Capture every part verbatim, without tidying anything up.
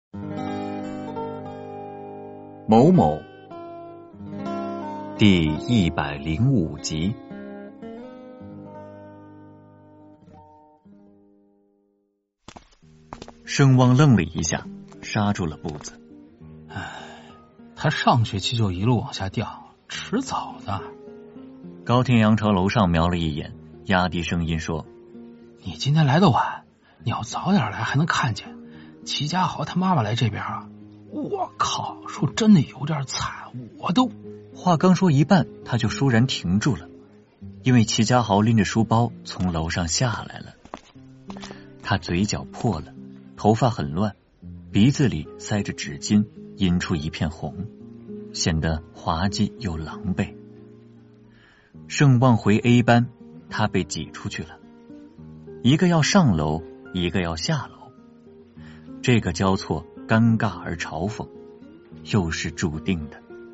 某某第一百零五集。声望愣了一下，刹住了步子。 唉，他上学期就一路往下掉，迟早的。 高天阳朝楼上瞄了一眼，压低声音说： 你今天来的晚，你要早点来还能看见。齐家豪他妈妈来这边啊，我靠，说真的有点惨，我都…… 话刚说一半，他就倏然停住了，因为齐家豪拎着书包从楼上下来了。他嘴角破了，头发很乱，鼻子里塞着纸巾，引出一片红，显得滑稽又狼狈。盛望回 A 班，他被挤出去了，一个要上楼，一个要下楼。这个交错尴尬而嘲讽，又是注定的。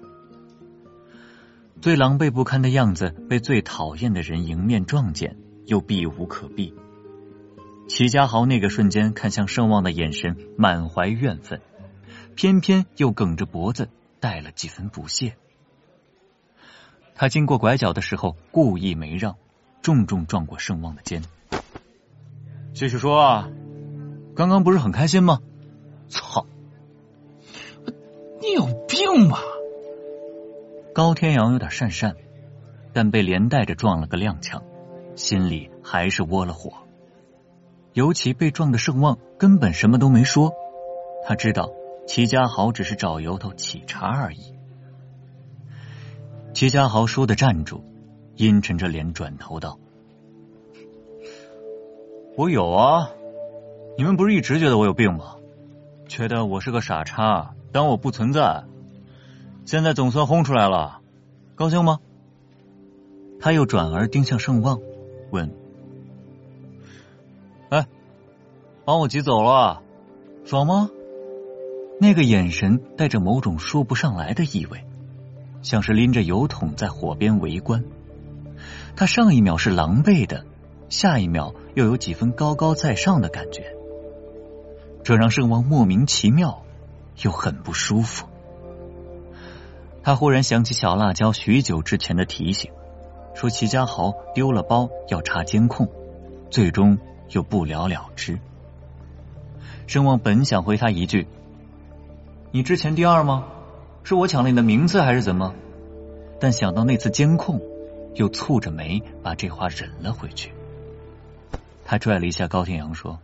最狼狈不堪的样子被最讨厌的人迎面撞见，又避无可避。齐家豪那个瞬间看向盛望的眼神满怀怨愤，偏偏又梗着脖子带了几分不屑。他经过拐角的时候故意没让，重重撞过盛望的肩。继续说啊，刚刚不是很开心吗？操！ 你有病吧？ 高天阳有点讪讪，但被连带着撞了个踉跄，心里还是窝了火。尤其被撞的盛望根本什么都没说，他知道齐家豪只是找由头沏茶而已。齐家豪倏地站住，阴沉着脸转头道：我有啊，你们不是一直觉得我有病吗？觉得我是个傻叉，当我不存在，现在总算轰出来了，高兴吗？他又转而盯向盛望，问：哎，把我挤走了，爽吗？那个眼神带着某种说不上来的意味，像是拎着油桶在火边围观。他上一秒是狼狈的，下一秒又有几分高高在上的感觉，这让盛望莫名其妙又很不舒服。他忽然想起小辣椒许久之前的提醒，说齐家豪丢了包要查监控，最终又不了了之。盛望本想回他一句：你之前第二吗？是我抢了你的名字还是怎么？但想到那次监控，又蹙着眉把这话忍了回去。他拽了一下高天阳说：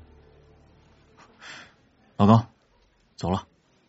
老高，走了。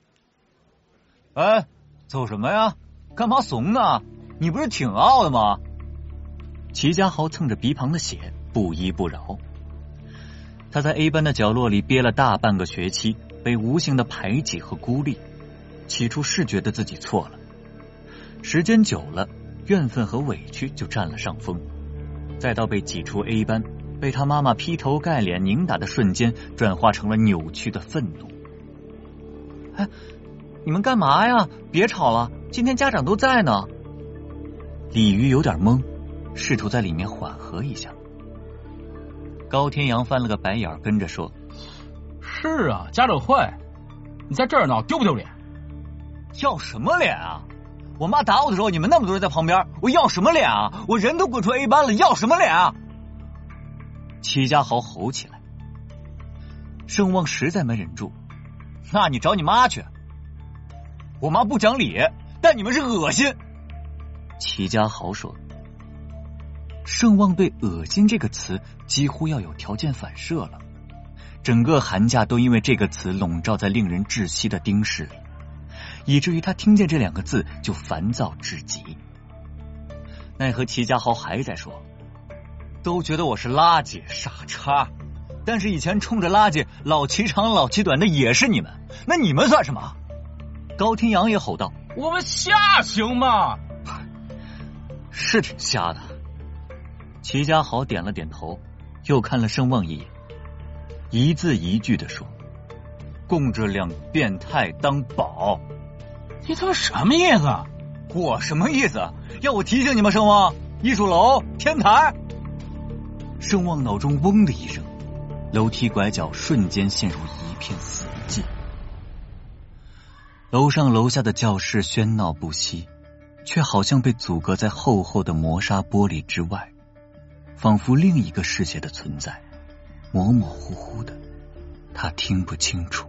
哎，走什么呀？干嘛怂呢？你不是挺傲的吗？齐家豪蹭着鼻旁的血，不依不饶。他在 A 班的角落里憋了大半个学期，被无形的排挤和孤立。起初是觉得自己错了，时间久了，怨愤和委屈就占了上风，再到被挤出 A 班，被他妈妈劈头盖脸拧打的瞬间，转化成了扭曲的愤怒。哎，你们干嘛呀？别吵了，今天家长都在呢。鲤鱼有点懵，试图在里面缓和一下。高天阳翻了个白眼，跟着说： 是啊，家长会，你在这儿闹，丢不丢脸？ 要什么脸啊？我妈打我的时候，你们那么多人在旁边，我要什么脸啊？我人都滚出 A 班了，要什么脸啊？齐家豪吼起来。盛望实在没忍住：那你找你妈去。我妈不讲理，但你们是恶心。齐家豪说。盛望对恶心这个词几乎要有条件反射了，整个寒假都因为这个词笼罩在令人窒息的丁氏里，以至于他听见这两个字就烦躁至极。奈何齐家豪还在说：都觉得我是垃圾傻叉，但是以前冲着垃圾老齐长老齐短的也是你们，那你们算什么？高天阳也吼道： 我们瞎行吗？ 是挺瞎的。齐家豪点了点头，又看了盛望一眼，一字一句地说：供着两变态当宝。 你他妈什么意思？ 我什么意思？要我提醒你吗？盛望，艺术楼天台。盛望脑中嗡的一声，楼梯拐角瞬间陷入一片死寂。 楼上楼下的教室喧闹不息，却好像被阻隔在厚厚的磨砂玻璃之外，仿佛另一个世界的存在，模模糊糊的，他听不清楚。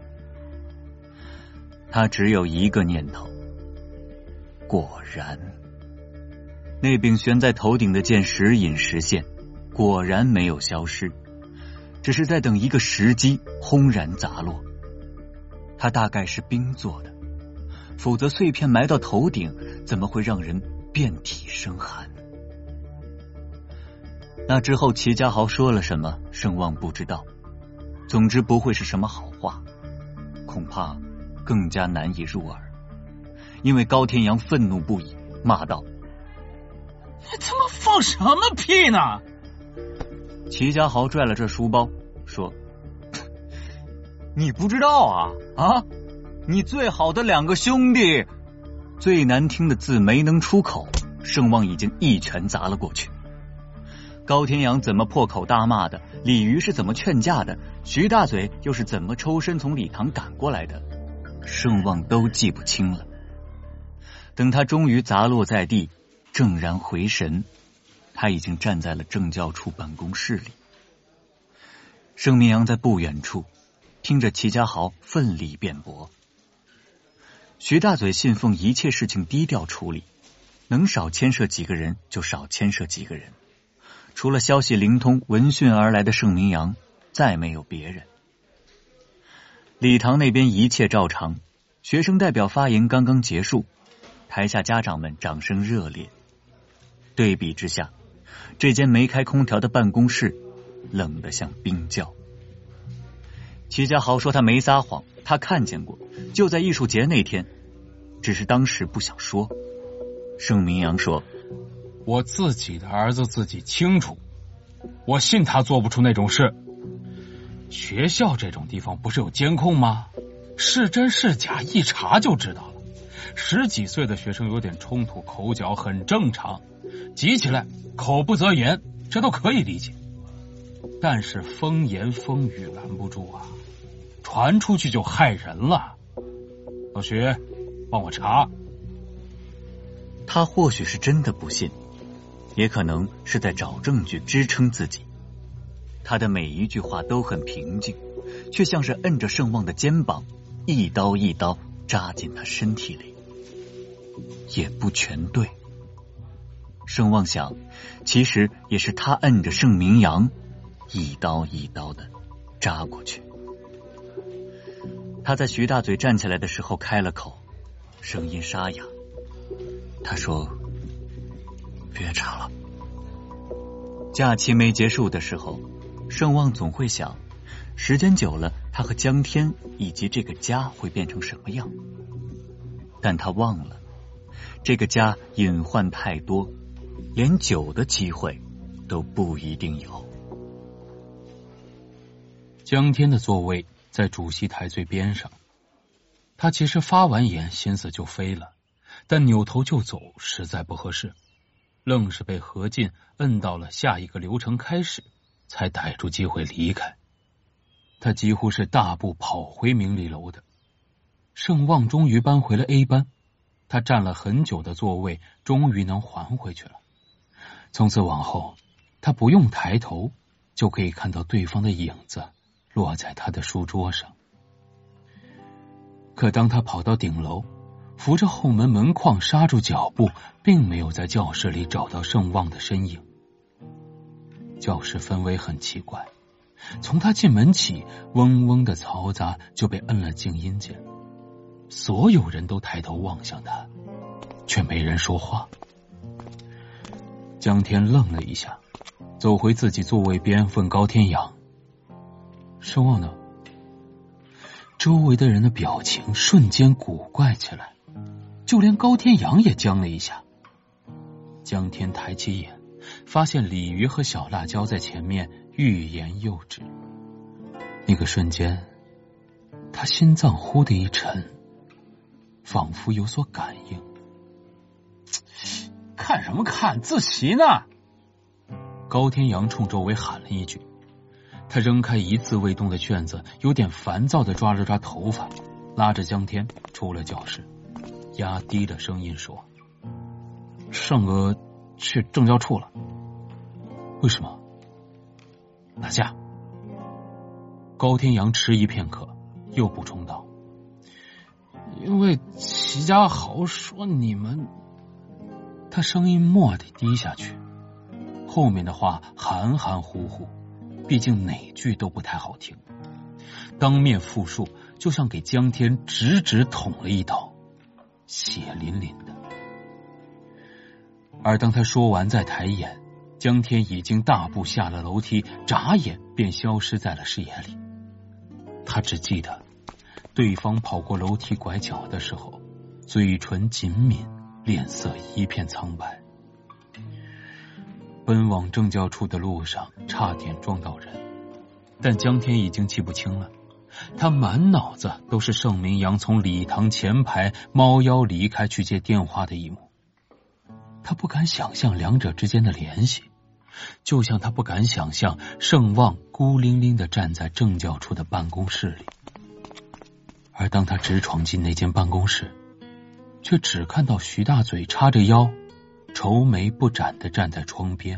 他只有一个念头，果然，那柄悬在头顶的剑时隐时现，果然没有消失，只是在等一个时机轰然砸落。它大概是冰做的，否则碎片埋到头顶，怎么会让人遍体生寒？那之后齐家豪说了什么，盛旺不知道，总之不会是什么好话，恐怕更加难以入耳。因为高天阳愤怒不已，骂道： 你他妈放什么屁呢？ 齐家豪拽了这书包说：你不知道啊啊！你最好的两个兄弟，最难听的字没能出口，盛旺已经一拳砸了过去。高天阳怎么破口大骂的，李渔是怎么劝架的，徐大嘴又是怎么抽身从礼堂赶过来的，盛旺都记不清了。等他终于砸落在地，正然回神，他已经站在了政教处办公室里。盛明阳在不远处听着齐家豪奋力辩驳。徐大嘴信奉一切事情低调处理，能少牵涉几个人就少牵涉几个人，除了消息灵通闻讯而来的盛明阳，再没有别人。礼堂那边一切照常，学生代表发言刚刚结束，台下家长们掌声热烈。对比之下，这间没开空调的办公室冷得像冰窖。齐家豪说他没撒谎，他看见过，就在艺术节那天，只是当时不想说。盛明阳说： 我自己的儿子自己清楚，我信他做不出那种事。学校这种地方不是有监控吗？是真是假一查就知道了。十几岁的学生有点冲突口角很正常，急起来口不择言，这都可以理解。但是风言风语拦不住啊，传出去就害人了。老徐，帮我查。 他或许是真的不信，也可能是在找证据支撑自己。他的每一句话都很平静，却像是摁着盛旺的肩膀，一刀一刀扎进他身体里。也不全对。盛旺想，其实也是他摁着盛明阳，一刀一刀的扎过去。他在徐大嘴站起来的时候开了口，声音沙哑。他说：别查了。假期没结束的时候，盛旺总会想，时间久了，他和江天以及这个家会变成什么样。但他忘了，这个家隐患太多，连酒的机会都不一定有。 江天的座位在主席台最边上，他其实发完言心思就飞了，但扭头就走实在不合适，愣是被何进摁到了下一个流程开始，才逮住机会离开。他几乎是大步跑回明理楼的。盛旺终于搬回了 A 班，他站了很久的座位终于能还回去了。从此往后，他不用抬头就可以看到对方的影子落在他的书桌上。可当他跑到顶楼，扶着后门门框刹住脚步，并没有在教室里找到盛旺的身影。教室氛围很奇怪，从他进门起，嗡嗡的嘈杂就被摁了静音键。所有人都抬头望向他，却没人说话。江天愣了一下，走回自己座位边，问高天阳：盛旺呢？周围的人的表情瞬间古怪起来，就连高天阳也僵了一下。江天抬起眼，发现鲤鱼和小辣椒在前面欲言又止。那个瞬间，他心脏忽的一沉，仿佛有所感应。看什么看，自习呢？高天阳冲周围喊了一句。他扔开一字未动的卷子，有点烦躁地抓了抓头发。 拉着江天出了教室，压低着声音说：“胜哥去政教处了。”“为什么？”“打架。”高天阳迟疑片刻，又补充道：“因为齐家豪说你们……”他声音蓦地低下去，后面的话含含糊糊，毕竟哪句都不太好听。当面复述，就像给江天直直捅了一刀，血淋淋的。而当他说完再抬眼，江天已经大步下了楼梯，眨眼便消失在了视野里。他只记得对方跑过楼梯拐角的时候，嘴唇紧抿，脸色一片苍白。奔往政教处的路上差点撞到人，但江天已经记不清了，他满脑子都是盛明阳从礼堂前排猫腰离开去接电话的一幕。他不敢想象两者之间的联系，就像他不敢想象盛旺孤零零地站在政教处的办公室里。而当他直闯进那间办公室，却只看到徐大嘴叉着腰，愁眉不展地站在窗边。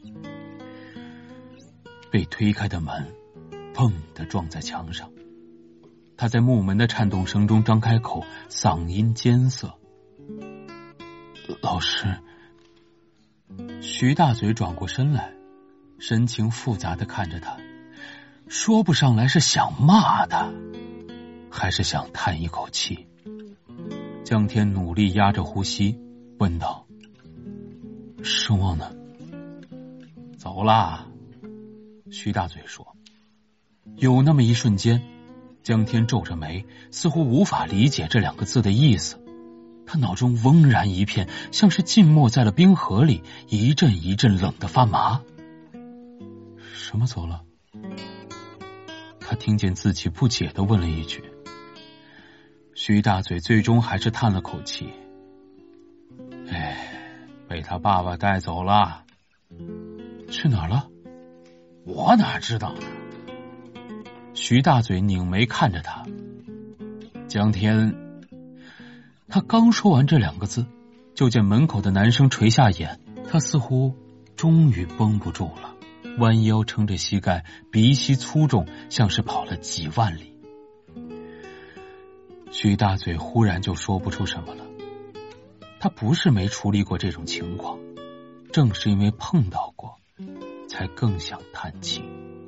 被推开的门砰地撞在墙上，他在木门的颤动声中张开口，嗓音艰涩：“老师。”徐大嘴转过身来，神情复杂地看着他，说不上来是想骂他，还是想叹一口气。江天努力压着呼吸问道：“盛旺呢？”“走啦。”徐大嘴说。有那么一瞬间，江天皱着眉，似乎无法理解这两个字的意思。他脑中嗡然一片，像是浸没在了冰河里，一阵一阵冷得发麻。什么走了？他听见自己不解地问了一句。徐大嘴最终还是叹了口气：“哎，被他爸爸带走了。”“去哪儿了？”“我哪知道呢？”徐大嘴拧眉看着他。江天。他刚说完这两个字，就见门口的男生垂下眼，他似乎终于绷不住了，弯腰撑着膝盖，鼻息粗重，像是跑了几万里。徐大嘴忽然就说不出什么了。他不是没处理过这种情况，正是因为碰到过，才更想叹气。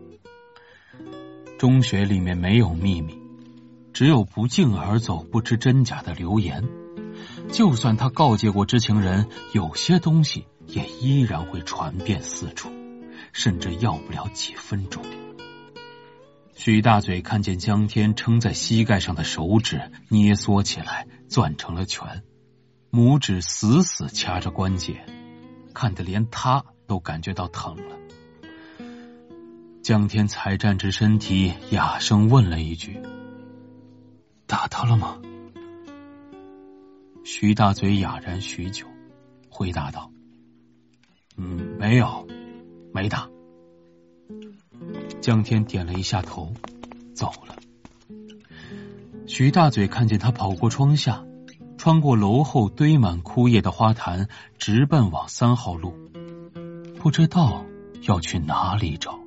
中学里面没有秘密，只有不胫而走不知真假的流言。就算他告诫过知情人，有些东西也依然会传遍四处，甚至要不了几分钟。徐大嘴看见江天撑在膝盖上的手指捏缩起来，攥成了拳，拇指死死掐着关节，看得连他都感觉到疼了。江天才站直身体，哑声问了一句：“打他了吗？”徐大嘴哑然许久，回答道：“嗯，没有，没打。”江天点了一下头，走了。徐大嘴看见他跑过窗下，穿过楼后堆满枯叶的花坛，直奔往三号路，不知道要去哪里找。